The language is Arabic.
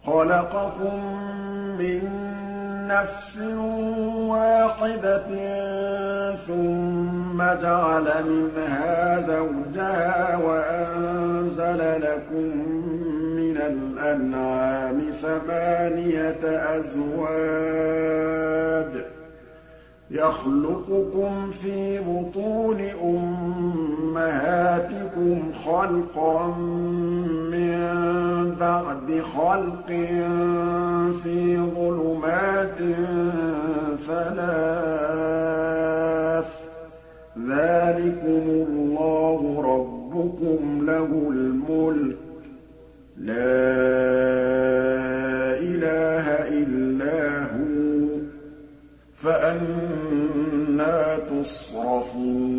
خَلَقَكُم مِّن نَّفْسٍ وَاحِدَةٍ ثُمَّ جَعَلَ مِنْهَا زَوْجَهَا وَأَنزَلَ لَكُم مِّنَ الْأَنْعَامِ ثَمَانِيَةَ أَزْوَاجٍ ۚ يَخْلُقُكُمْ فِي بُطُونِ أُمَّهَاتِكُمْ خَلْقًا مِّن بَعْدِ خَلْقٍ فِي ظُلُمَاتٍ ثَلَاثٍ ۚ ذَٰلِكُمُ اللَّهُ رَبُّكُمْ لَهُ الْمُلْكُ ۖ لَا إِلَٰهَ إِلَّا هُوَ ۖ فَأَنَّىٰ تُصْرَفُونَ